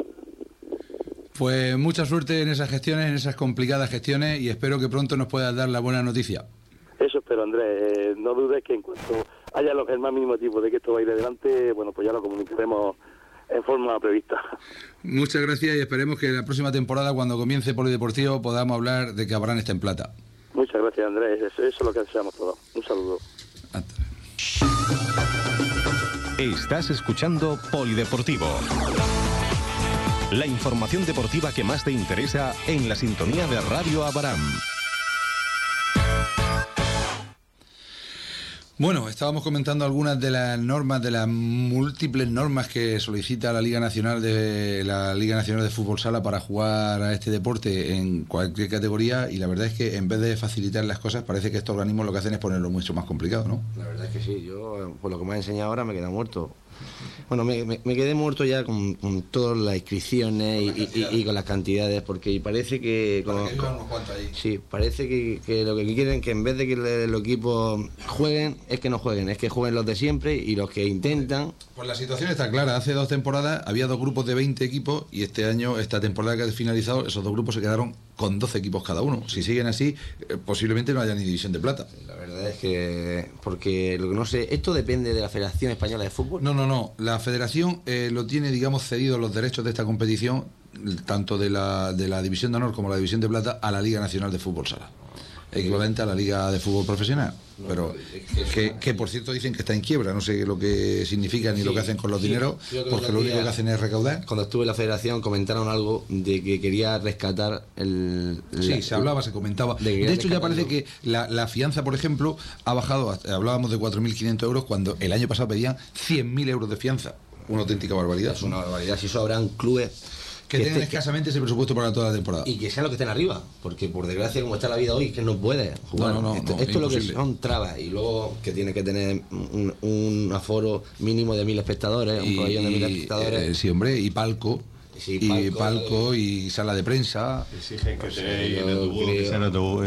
Speaker 2: Pues mucha suerte en esas gestiones, en esas complicadas gestiones, y espero que pronto nos puedas dar la buena noticia.
Speaker 6: Eso espero, Andrés. Eh, no dudes que en cuanto haya lo, el más mínimo tipo de que esto va a ir adelante, bueno, pues ya lo comunicaremos en forma prevista.
Speaker 2: Muchas gracias y esperemos que la próxima temporada, cuando comience Polideportivo, podamos hablar de que Abraham está en plata.
Speaker 6: Muchas gracias, Andrés. Eso, eso es lo que deseamos todos. Un saludo.
Speaker 1: Estás escuchando Polideportivo. La información deportiva que más te interesa en la sintonía de Radio Abraham.
Speaker 2: Bueno, estábamos comentando algunas de las normas, de las múltiples normas que solicita la Liga Nacional de la Liga Nacional de Fútbol Sala para jugar a este deporte en cualquier categoría, y la verdad es que en vez de facilitar las cosas parece que estos organismos lo que hacen es ponerlo mucho más complicado, ¿no?
Speaker 4: La verdad es que sí, yo por lo que me ha enseñado ahora me he quedado muerto. Bueno, me, me, me quedé muerto ya con, con todas las inscripciones y, y, y, y con las cantidades, porque parece que... Con,
Speaker 2: que unos cuantos ahí.
Speaker 4: Sí, parece que, que lo que quieren que en vez de que los equipos jueguen, es que no jueguen, es que jueguen los de siempre y los que intentan...
Speaker 2: Pues la situación está clara. Hace dos temporadas había dos grupos de veinte equipos y este año, esta temporada que ha finalizado, esos dos grupos se quedaron con doce equipos cada uno. Si siguen así, eh, posiblemente no haya ni división de plata.
Speaker 4: La verdad es que... Porque lo que no sé... ¿Esto depende de la Federación Española de Fútbol?
Speaker 2: No, no, no. La Federación eh, lo tiene, digamos, cedido los derechos de esta competición, tanto de la, de la División de Honor como la División de Plata, a la Liga Nacional de Fútbol Sala. Equivalente a la Liga de Fútbol Profesional.
Speaker 4: No,
Speaker 2: pero
Speaker 4: que,
Speaker 2: que, que por cierto dicen que está en quiebra, no sé lo que significa ni sí, lo que hacen con los sí, dineros, porque lo único que hacen es recaudar.
Speaker 4: Cuando estuve en la federación comentaron algo de que quería rescatar el...
Speaker 2: Sí,
Speaker 4: la,
Speaker 2: se hablaba, se comentaba. De, de hecho ya parece que la, la fianza, por ejemplo, ha bajado, hablábamos de cuatro mil quinientos euros cuando el año pasado pedían cien mil euros de fianza. Una auténtica barbaridad.
Speaker 4: Es una barbaridad. Si eso habrán clubes
Speaker 2: que, que tengan escasamente ese presupuesto para toda la temporada.
Speaker 4: Y que sean los que estén arriba, porque por desgracia como está la vida hoy, que no puede jugar.
Speaker 2: No, no, no,
Speaker 4: esto
Speaker 2: no,
Speaker 4: esto es lo que son trabas, y luego que tiene que tener un, un aforo mínimo de mil espectadores,
Speaker 2: y,
Speaker 4: un pabellón de mil espectadores.
Speaker 2: Eh, sí, hombre, y palco. Sí, palco, y palco y sala de prensa.
Speaker 3: Exigen que no sé, en autobús, que sea en autobús.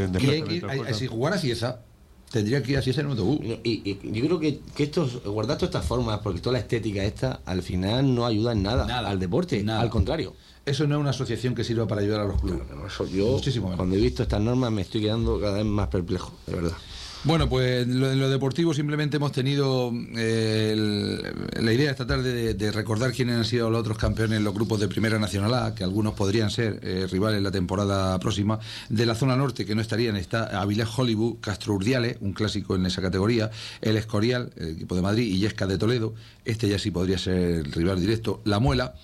Speaker 2: Y si jugara Cieza, tendría que ir así en autobús.
Speaker 4: Y, y, y yo creo que, que estos, guardar todas estas formas, porque toda la estética esta, al final no ayuda en nada, nada al deporte, nada. Al contrario.
Speaker 2: Eso no es una asociación que sirva para ayudar a los clubes.
Speaker 4: Claro, eso, yo, Muchísimo cuando he visto estas normas, me estoy quedando cada vez más perplejo, de verdad.
Speaker 2: Bueno, pues en lo, en lo deportivo simplemente hemos tenido eh, el, la idea esta tarde de, de recordar quiénes han sido los otros campeones en los grupos de Primera Nacional A, que algunos podrían ser eh, rivales la temporada próxima. De la zona norte, que no estarían, está Avilés Hollywood, Castro Urdiales, un clásico en esa categoría, el Escorial, el equipo de Madrid, y Illescas de Toledo, este ya sí podría ser el rival directo, La Muela,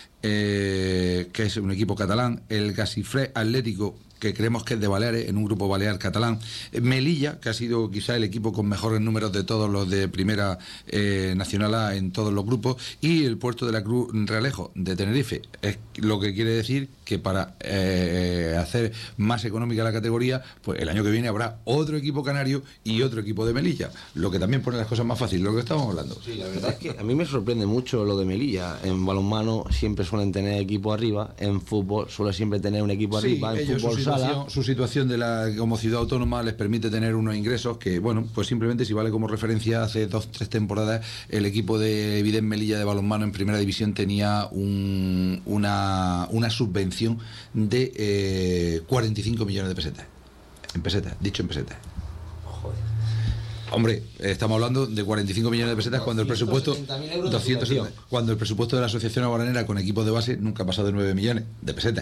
Speaker 2: eh, que es un equipo catalán, el Gasifré Atlético, que creemos que es de Baleares, en un grupo balear catalán, Melilla, que ha sido quizá el equipo con mejores números de todos los de Primera eh, Nacional A en todos los grupos, y el Puerto de la Cruz Realejo de Tenerife. Es lo que quiere decir que para eh, hacer más económica la categoría, pues el año que viene habrá otro equipo canario y otro equipo de Melilla, lo que también pone las cosas más fáciles, lo que estamos hablando.
Speaker 4: Sí, la verdad es que a mí me sorprende mucho lo de Melilla. En balonmano siempre suelen tener equipo arriba, en fútbol suele siempre tener un equipo
Speaker 2: sí,
Speaker 4: arriba, en
Speaker 2: ellos,
Speaker 4: fútbol
Speaker 2: su situación, su situación de la como ciudad autónoma les permite tener unos ingresos que, bueno, pues simplemente, si vale como referencia, hace dos, tres temporadas el equipo de Evident Melilla de balonmano en primera división tenía un, una, una subvención de eh, cuarenta y cinco millones de pesetas. En pesetas, dicho en pesetas.
Speaker 4: Joder.
Speaker 2: Hombre, estamos hablando de cuarenta y cinco millones de pesetas cuando el presupuesto doscientos setenta, cuando el presupuesto de la Asociación Aguaranera con equipos de base nunca ha pasado de nueve millones de pesetas.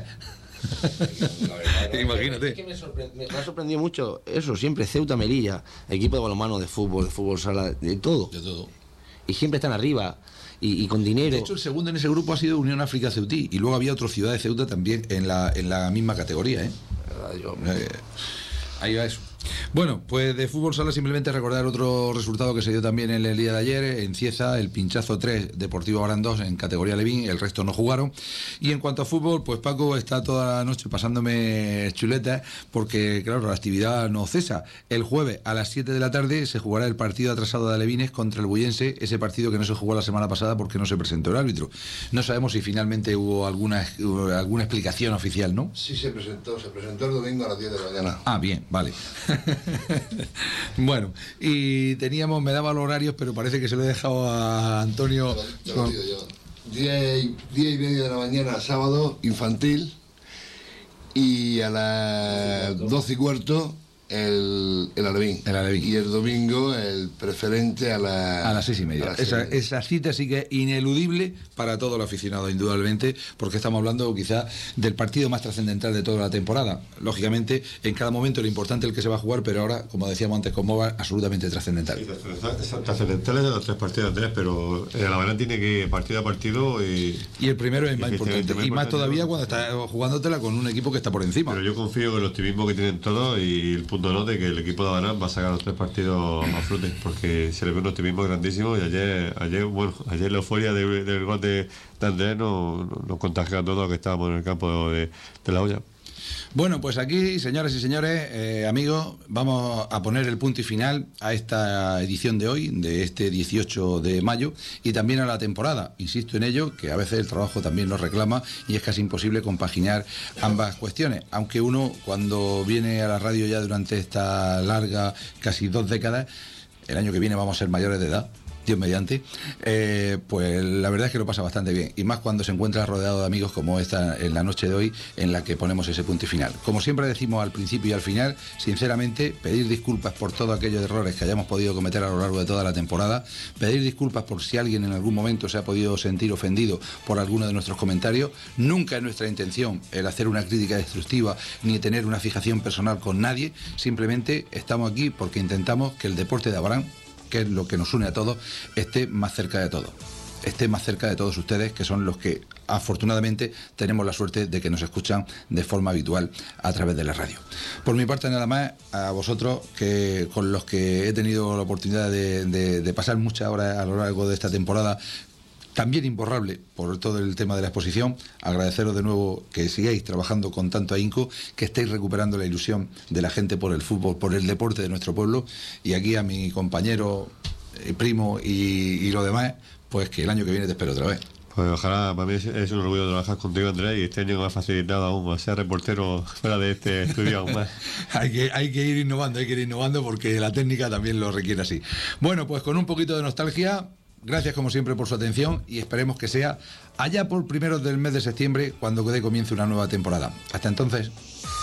Speaker 4: La verdad, no,
Speaker 2: Imagínate.
Speaker 4: Es que me, me, me ha sorprendido mucho eso, siempre Ceuta, Melilla, equipo de balonmano, de fútbol, de fútbol sala, de todo.
Speaker 2: De todo.
Speaker 4: Y siempre están arriba. Y, y con dinero.
Speaker 2: De hecho, el segundo en ese grupo ha sido Unión África Ceutí, y luego había otra ciudad de Ceuta también en la, en la misma categoría, ¿eh?
Speaker 4: Yo...
Speaker 2: Eh, ahí va eso. Bueno, pues de fútbol sala simplemente recordar otro resultado que se dio también en el día de ayer. En Cieza, el Pinchazo tres, Deportivo Barán dos en categoría Levín, el resto no jugaron. Y en cuanto a fútbol, pues Paco está toda la noche pasándome chuletas, porque claro, la actividad no cesa. El jueves a las siete de la tarde se jugará el partido atrasado de Alevines contra el Bullense, ese partido que no se jugó la semana pasada porque no se presentó el árbitro. No sabemos si finalmente hubo alguna, alguna explicación oficial, ¿no?
Speaker 5: Sí, se presentó, se presentó el domingo a las diez de la mañana.
Speaker 2: Ah, bien, vale. Bueno, y teníamos, me daba los horarios, pero parece que se lo he dejado a Antonio.
Speaker 5: Te lo, te lo digo yo. diez y media de la mañana, sábado, infantil, y a las doce y cuarto el, el Alevín.
Speaker 2: El Alevín.
Speaker 5: Y el domingo el preferente a, la,
Speaker 2: a las seis y media. Esa, esa cita sí que es ineludible para todo el aficionado, indudablemente, porque estamos hablando quizá del partido más trascendental de toda la temporada. Lógicamente, en cada momento lo importante es el que se va a jugar, pero ahora, como decíamos antes con Mova, absolutamente trascendental.
Speaker 3: Sí, trascendental es de los tres partidos de tres, pero el Avalán tiene que ir partido a partido y...
Speaker 2: Y el primero es más importante, y más todavía cuando está jugándotela con un equipo que está por encima.
Speaker 3: Pero yo confío en el optimismo que tienen todos y el punto punto no de que el equipo de Abarán va a sacar los tres partidos a flote, porque se le ve un optimismo grandísimo y ayer, ayer bueno, ayer la euforia de, del gol de, de Andrés nos, nos contagió a todos que estábamos en el campo de, de la olla.
Speaker 2: Bueno, pues aquí, señoras y señores, eh, amigos, vamos a poner el punto y final a esta edición de hoy, de este dieciocho de mayo, y también a la temporada. Insisto en ello, que a veces el trabajo también nos reclama y es casi imposible compaginar ambas cuestiones. Aunque uno, cuando viene a la radio ya durante esta larga, casi dos décadas, el año que viene vamos a ser mayores de edad, Dios mediante, eh, pues la verdad es que lo pasa bastante bien, y más cuando se encuentra rodeado de amigos como esta en la noche de hoy, en la que ponemos ese punto y final. Como siempre decimos al principio y al final, sinceramente, pedir disculpas por todos aquellos errores que hayamos podido cometer a lo largo de toda la temporada, pedir disculpas por si alguien en algún momento se ha podido sentir ofendido por alguno de nuestros comentarios. Nunca es nuestra intención el hacer una crítica destructiva ni tener una fijación personal con nadie, simplemente estamos aquí porque intentamos que el deporte de Abarán, que es lo que nos une a todos, esté más cerca de todos, esté más cerca de todos ustedes, que son los que afortunadamente tenemos la suerte de que nos escuchan de forma habitual a través de la radio. Por mi parte nada más, a vosotros, que con los que he tenido la oportunidad de, de, de pasar muchas horas a lo largo de esta temporada, también imborrable por todo el tema de la exposición, agradeceros de nuevo que sigáis trabajando con tanto ahínco, que estéis recuperando la ilusión de la gente por el fútbol, por el deporte de nuestro pueblo, y aquí a mi compañero, eh, primo y, y lo demás, pues que el año que viene te espero otra vez.
Speaker 3: Pues ojalá, para mí es, es un orgullo trabajar contigo, Andrés, y este año me ha facilitado aún más ser reportero fuera de este estudio aún más.
Speaker 2: hay, que, hay que ir innovando, hay que ir innovando porque la técnica también lo requiere así. Bueno, pues con un poquito de nostalgia, gracias como siempre por su atención y esperemos que sea allá por primeros del mes de septiembre cuando dé comienzo una nueva temporada. Hasta entonces.